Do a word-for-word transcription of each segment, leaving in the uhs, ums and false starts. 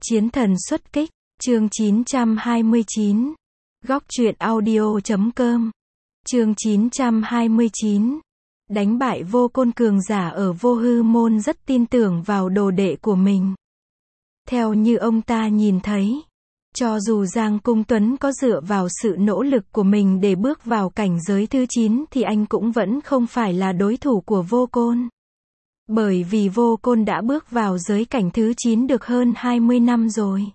Chiến thần xuất kích, chương chín trăm hai mươi chín. Góc truyện audio chấm com. Chương chín trăm hai mươi chín. Đánh bại vô côn cường giả ở vô hư môn rất tin tưởng vào đồ đệ của mình. Theo như ông ta nhìn thấy, cho dù Giang Cung Tuấn có dựa vào sự nỗ lực của mình để bước vào cảnh giới thứ chín thì anh cũng vẫn không phải là đối thủ của vô côn. Bởi vì vô côn đã bước vào giới cảnh thứ chín được hơn hai mươi năm rồi.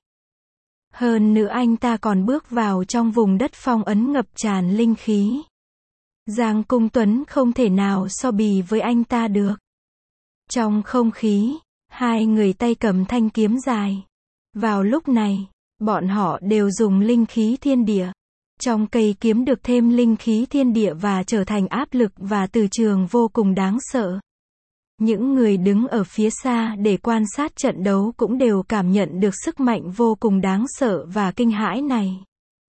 Hơn nữa anh ta còn bước vào trong vùng đất phong ấn ngập tràn linh khí. Giang Cung Tuấn không thể nào so bì với anh ta được. Trong không khí, hai người tay cầm thanh kiếm dài. Vào lúc này, bọn họ đều dùng linh khí thiên địa. Trong cây kiếm được thêm linh khí thiên địa và trở thành áp lực và từ trường vô cùng đáng sợ. Những người đứng ở phía xa để quan sát trận đấu cũng đều cảm nhận được sức mạnh vô cùng đáng sợ và kinh hãi này.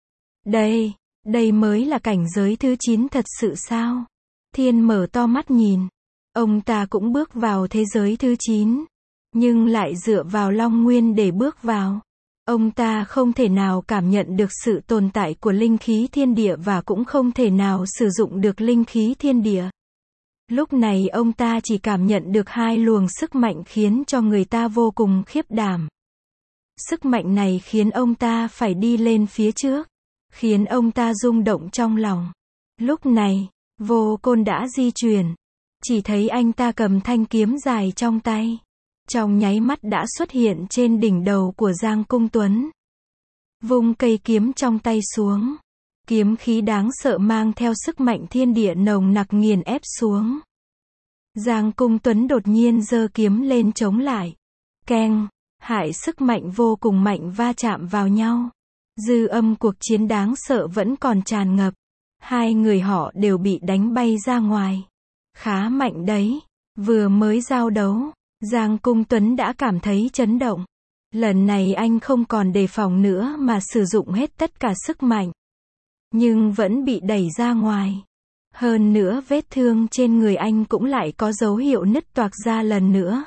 Đây, đây mới là cảnh giới thứ chín thật sự sao? Thiên mở to mắt nhìn. Ông ta cũng bước vào thế giới thứ chín. Nhưng lại dựa vào Long Nguyên để bước vào. Ông ta không thể nào cảm nhận được sự tồn tại của linh khí thiên địa và cũng không thể nào sử dụng được linh khí thiên địa. Lúc này ông ta chỉ cảm nhận được hai luồng sức mạnh khiến cho người ta vô cùng khiếp đảm. Sức mạnh này khiến ông ta phải đi lên phía trước, khiến ông ta rung động trong lòng. Lúc này, vô côn đã di chuyển. Chỉ thấy anh ta cầm thanh kiếm dài trong tay. Trong nháy mắt đã xuất hiện trên đỉnh đầu của Giang Cung Tuấn. Vung cây kiếm trong tay xuống. Kiếm khí đáng sợ mang theo sức mạnh thiên địa nồng nặc nghiền ép xuống. Giang Cung Tuấn đột nhiên giơ kiếm lên chống lại. Keng, hại sức mạnh vô cùng mạnh va chạm vào nhau. Dư âm cuộc chiến đáng sợ vẫn còn tràn ngập. Hai người họ đều bị đánh bay ra ngoài. Khá mạnh đấy. Vừa mới giao đấu, Giang Cung Tuấn đã cảm thấy chấn động. Lần này anh không còn đề phòng nữa mà sử dụng hết tất cả sức mạnh. Nhưng vẫn bị đẩy ra ngoài. Hơn nữa vết thương trên người anh cũng lại có dấu hiệu nứt toạc ra lần nữa.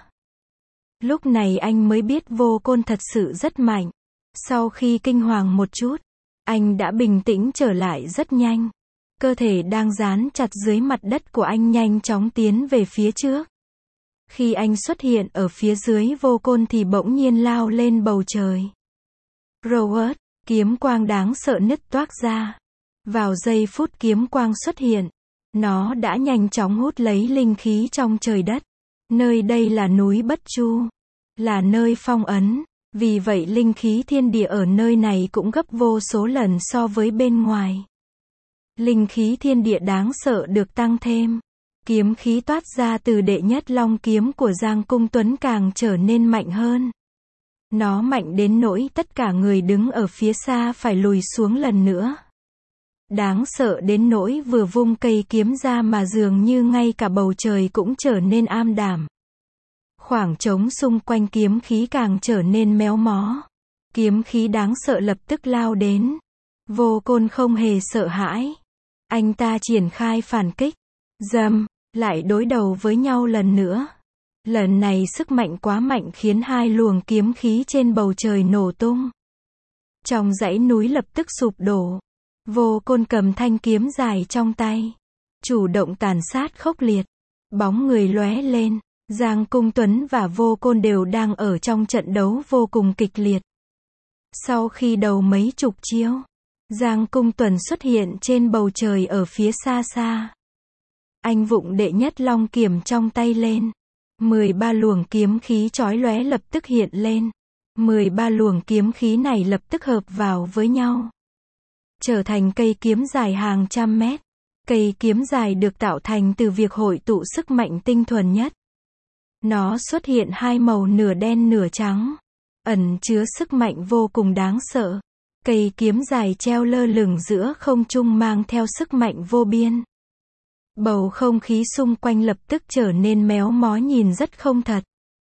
Lúc này anh mới biết vô côn thật sự rất mạnh. Sau khi kinh hoàng một chút, anh đã bình tĩnh trở lại rất nhanh. Cơ thể đang dán chặt dưới mặt đất của anh nhanh chóng tiến về phía trước. Khi anh xuất hiện ở phía dưới vô côn thì bỗng nhiên lao lên bầu trời. Robert, kiếm quang đáng sợ nứt toác ra. Vào giây phút kiếm quang xuất hiện, nó đã nhanh chóng hút lấy linh khí trong trời đất. Nơi đây là núi Bất Chu, là nơi phong ấn, vì vậy linh khí thiên địa ở nơi này cũng gấp vô số lần so với bên ngoài. Linh khí thiên địa đáng sợ được tăng thêm. Kiếm khí toát ra từ đệ nhất long kiếm của Giang Cung Tuấn càng trở nên mạnh hơn. Nó mạnh đến nỗi tất cả người đứng ở phía xa phải lùi xuống lần nữa. Đáng sợ đến nỗi vừa vung cây kiếm ra mà dường như ngay cả bầu trời cũng trở nên am đảm. Khoảng trống xung quanh kiếm khí càng trở nên méo mó. Kiếm khí đáng sợ lập tức lao đến. Vô côn không hề sợ hãi. Anh ta triển khai phản kích. Dầm, lại đối đầu với nhau lần nữa. Lần này sức mạnh quá mạnh khiến hai luồng kiếm khí trên bầu trời nổ tung. Trong dãy núi lập tức sụp đổ. Vô côn cầm thanh kiếm dài trong tay. Chủ động tàn sát khốc liệt. Bóng người lóe lên. Giang Cung Tuấn và vô côn đều đang ở trong trận đấu vô cùng kịch liệt. Sau khi đầu mấy chục chiêu, Giang Cung Tuấn xuất hiện trên bầu trời ở phía xa xa. Anh vụng đệ nhất long kiếm trong tay lên. mười ba luồng kiếm khí chói lóe lập tức hiện lên. mười ba luồng kiếm khí này lập tức hợp vào với nhau. Trở thành cây kiếm dài hàng trăm mét. Cây kiếm dài được tạo thành từ việc hội tụ sức mạnh tinh thuần nhất. Nó xuất hiện hai màu nửa đen nửa trắng. Ẩn chứa sức mạnh vô cùng đáng sợ. Cây kiếm dài treo lơ lửng giữa không trung mang theo sức mạnh vô biên. Bầu không khí xung quanh lập tức trở nên méo mó nhìn rất không thật.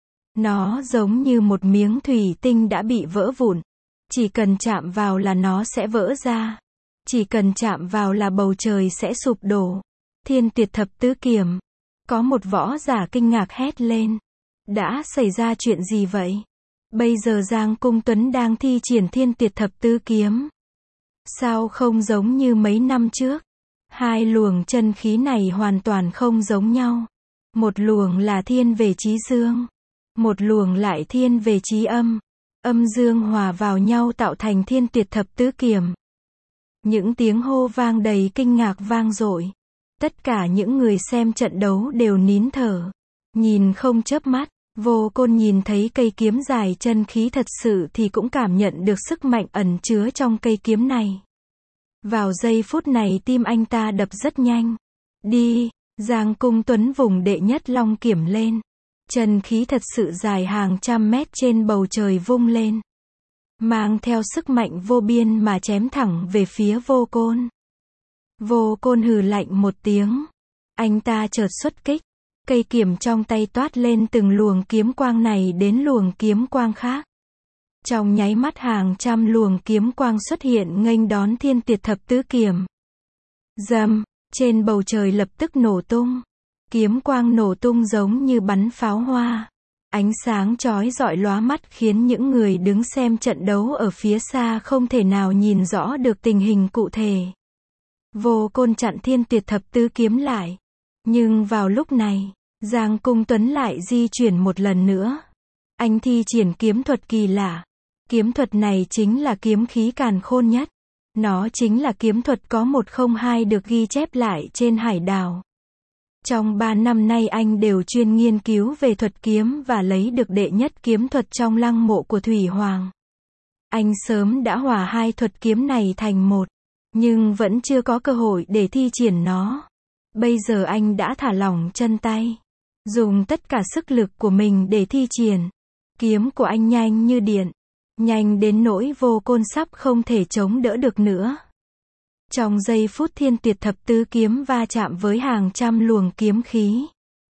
Nó giống như một miếng thủy tinh đã bị vỡ vụn. Chỉ cần chạm vào là nó sẽ vỡ ra. Chỉ cần chạm vào là bầu trời sẽ sụp đổ. Thiên tuyệt thập tứ kiếm. Có một võ giả kinh ngạc hét lên. Đã xảy ra chuyện gì vậy? Bây giờ Giang Cung Tuấn đang thi triển Thiên Tuyệt Thập Tứ Kiếm. Sao không giống như mấy năm trước? Hai luồng chân khí này hoàn toàn không giống nhau. Một luồng là thiên về chí dương, một luồng lại thiên về chí âm. Âm dương hòa vào nhau tạo thành Thiên Tuyệt Thập Tứ Kiếm. Những tiếng hô vang đầy kinh ngạc vang dội. Tất cả những người xem trận đấu đều nín thở, nhìn không chớp mắt. Vô Côn nhìn thấy cây kiếm dài chân khí thật sự thì cũng cảm nhận được sức mạnh ẩn chứa trong cây kiếm này. Vào giây phút này tim anh ta đập rất nhanh. Đi, Giang Cung Tuấn vùng đệ nhất long kiểm lên. Chân khí thật sự dài hàng trăm mét trên bầu trời vung lên, mang theo sức mạnh vô biên mà chém thẳng về phía Vô Côn. Vô Côn hừ lạnh một tiếng. Anh ta chợt xuất kích. Cây kiếm trong tay toát lên từng luồng kiếm quang này đến luồng kiếm quang khác. Trong nháy mắt hàng trăm luồng kiếm quang xuất hiện nghênh đón Thiên Tuyệt Thập Tứ Kiếm. Rầm, trên bầu trời lập tức nổ tung. Kiếm quang nổ tung giống như bắn pháo hoa. Ánh sáng chói rọi lóa mắt khiến những người đứng xem trận đấu ở phía xa không thể nào nhìn rõ được tình hình cụ thể. Vô Côn chặn Thiên Tuyệt Thập Tứ Kiếm lại. Nhưng vào lúc này, Giang Cung Tuấn lại di chuyển một lần nữa. Anh thi triển kiếm thuật kỳ lạ. Kiếm thuật này chính là kiếm khí càn khôn nhất. Nó chính là kiếm thuật có một không hai được ghi chép lại trên hải đảo. Trong ba năm nay anh đều chuyên nghiên cứu về thuật kiếm và lấy được đệ nhất kiếm thuật trong lăng mộ của Thủy Hoàng. Anh sớm đã hòa hai thuật kiếm này thành một, nhưng vẫn chưa có cơ hội để thi triển nó. Bây giờ anh đã thả lỏng chân tay, dùng tất cả sức lực của mình để thi triển. Kiếm của anh nhanh như điện, nhanh đến nỗi Vô Côn sắp không thể chống đỡ được nữa. Trong giây phút Thiên Tuyệt Thập Tứ Kiếm va chạm với hàng trăm luồng kiếm khí,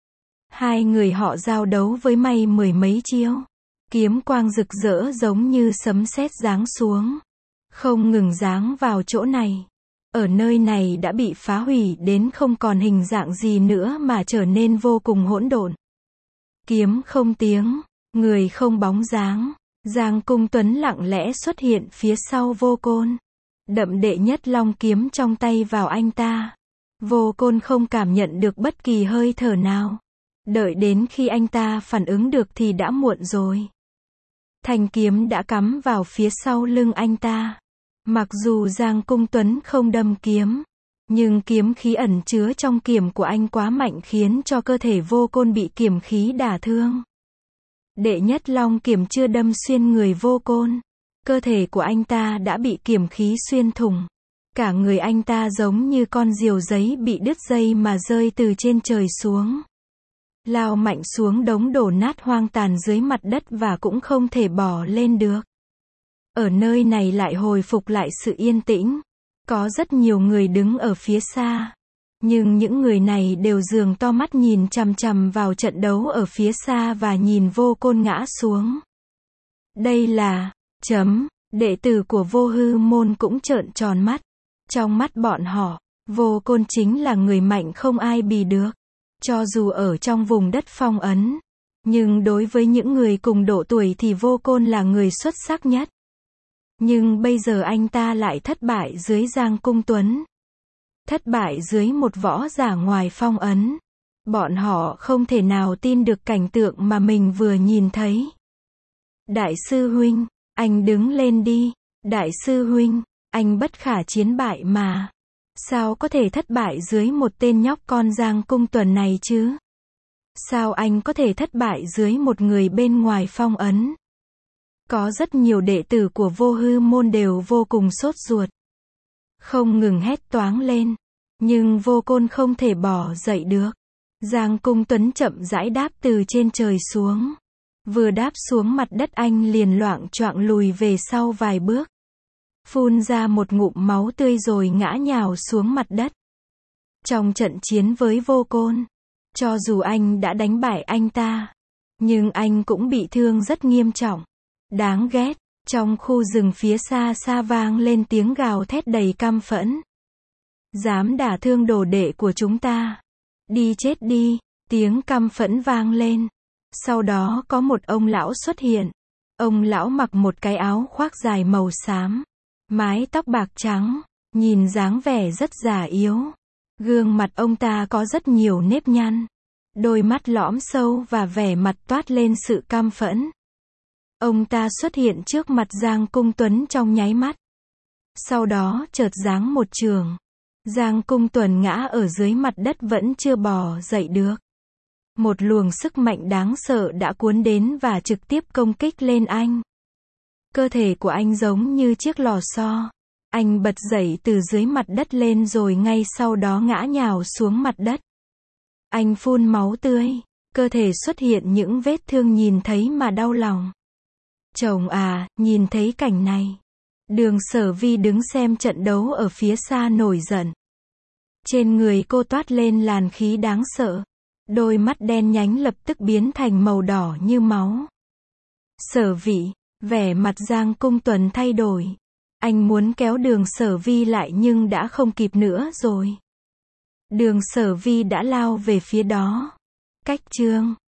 hai người họ giao đấu với may mười mấy chiêu. Kiếm quang rực rỡ giống như sấm sét giáng xuống, không ngừng giáng vào chỗ này. Ở nơi này đã bị phá hủy đến không còn hình dạng gì nữa mà trở nên vô cùng hỗn độn. Kiếm không tiếng, người không bóng dáng. Giang Cung Tuấn lặng lẽ xuất hiện phía sau Vô Côn, đậm đệ nhất long kiếm trong tay vào anh ta. Vô Côn không cảm nhận được bất kỳ hơi thở nào. Đợi đến khi anh ta phản ứng được thì đã muộn rồi. Thanh kiếm đã cắm vào phía sau lưng anh ta. Mặc dù Giang Cung Tuấn không đâm kiếm, nhưng kiếm khí ẩn chứa trong kiếm của anh quá mạnh khiến cho cơ thể Vô Côn bị kiếm khí đả thương. Đệ nhất long kiếm chưa đâm xuyên người Vô Côn, cơ thể của anh ta đã bị kiếm khí xuyên thủng. Cả người anh ta giống như con diều giấy bị đứt dây mà rơi từ trên trời xuống, lao mạnh xuống đống đổ nát hoang tàn dưới mặt đất và cũng không thể bò lên được. Ở nơi này lại hồi phục lại sự yên tĩnh. Có rất nhiều người đứng ở phía xa, nhưng những người này đều dường to mắt nhìn chằm chằm vào trận đấu ở phía xa và nhìn Vô Côn ngã xuống. Đây là, chấm, đệ tử của Vô Hư Môn cũng trợn tròn mắt. Trong mắt bọn họ, Vô Côn chính là người mạnh không ai bì được. Cho dù ở trong vùng đất phong ấn, nhưng đối với những người cùng độ tuổi thì Vô Côn là người xuất sắc nhất. Nhưng bây giờ anh ta lại thất bại dưới Giang Cung Tuấn. Thất bại dưới một võ giả ngoài phong ấn. Bọn họ không thể nào tin được cảnh tượng mà mình vừa nhìn thấy. Đại sư huynh, anh đứng lên đi. Đại sư huynh, anh bất khả chiến bại mà. Sao có thể thất bại dưới một tên nhóc con Giang Cung Tuấn này chứ? Sao anh có thể thất bại dưới một người bên ngoài phong ấn? Có rất nhiều đệ tử của Vô Hư Môn đều vô cùng sốt ruột, không ngừng hét toáng lên. Nhưng Vô Côn không thể bỏ dậy được. Giang Cung Tuấn chậm rãi đáp từ trên trời xuống. Vừa đáp xuống mặt đất anh liền loạng choạng lùi về sau vài bước, phun ra một ngụm máu tươi rồi ngã nhào xuống mặt đất. Trong trận chiến với Vô Côn, cho dù anh đã đánh bại anh ta, nhưng anh cũng bị thương rất nghiêm trọng. Đáng ghét. Trong khu rừng phía xa xa vang lên tiếng gào thét đầy căm phẫn. Dám đả thương đồ đệ của chúng ta, đi chết đi. Tiếng căm phẫn vang lên. Sau đó có một ông lão xuất hiện. Ông lão mặc một cái áo khoác dài màu xám, mái tóc bạc trắng, nhìn dáng vẻ rất già yếu. Gương mặt ông ta có rất nhiều nếp nhăn, đôi mắt lõm sâu và vẻ mặt toát lên sự căm phẫn. Ông ta xuất hiện trước mặt Giang Cung Tuấn trong nháy mắt. Sau đó chợt giáng một chưởng. Giang Cung Tuấn ngã ở dưới mặt đất vẫn chưa bò dậy được. Một luồng sức mạnh đáng sợ đã cuốn đến và trực tiếp công kích lên anh. Cơ thể của anh giống như chiếc lò xo. Anh bật dậy từ dưới mặt đất lên rồi ngay sau đó ngã nhào xuống mặt đất. Anh phun máu tươi, cơ thể xuất hiện những vết thương nhìn thấy mà đau lòng. Chồng à, nhìn thấy cảnh này. Đường Sở Vi đứng xem trận đấu ở phía xa nổi giận. Trên người cô toát lên làn khí đáng sợ. Đôi mắt đen nhánh lập tức biến thành màu đỏ như máu. Sở Vi, vẻ mặt Giang Cung Tuấn thay đổi. Anh muốn kéo Đường Sở Vi lại nhưng đã không kịp nữa rồi. Đường Sở Vi đã lao về phía đó. Cách chương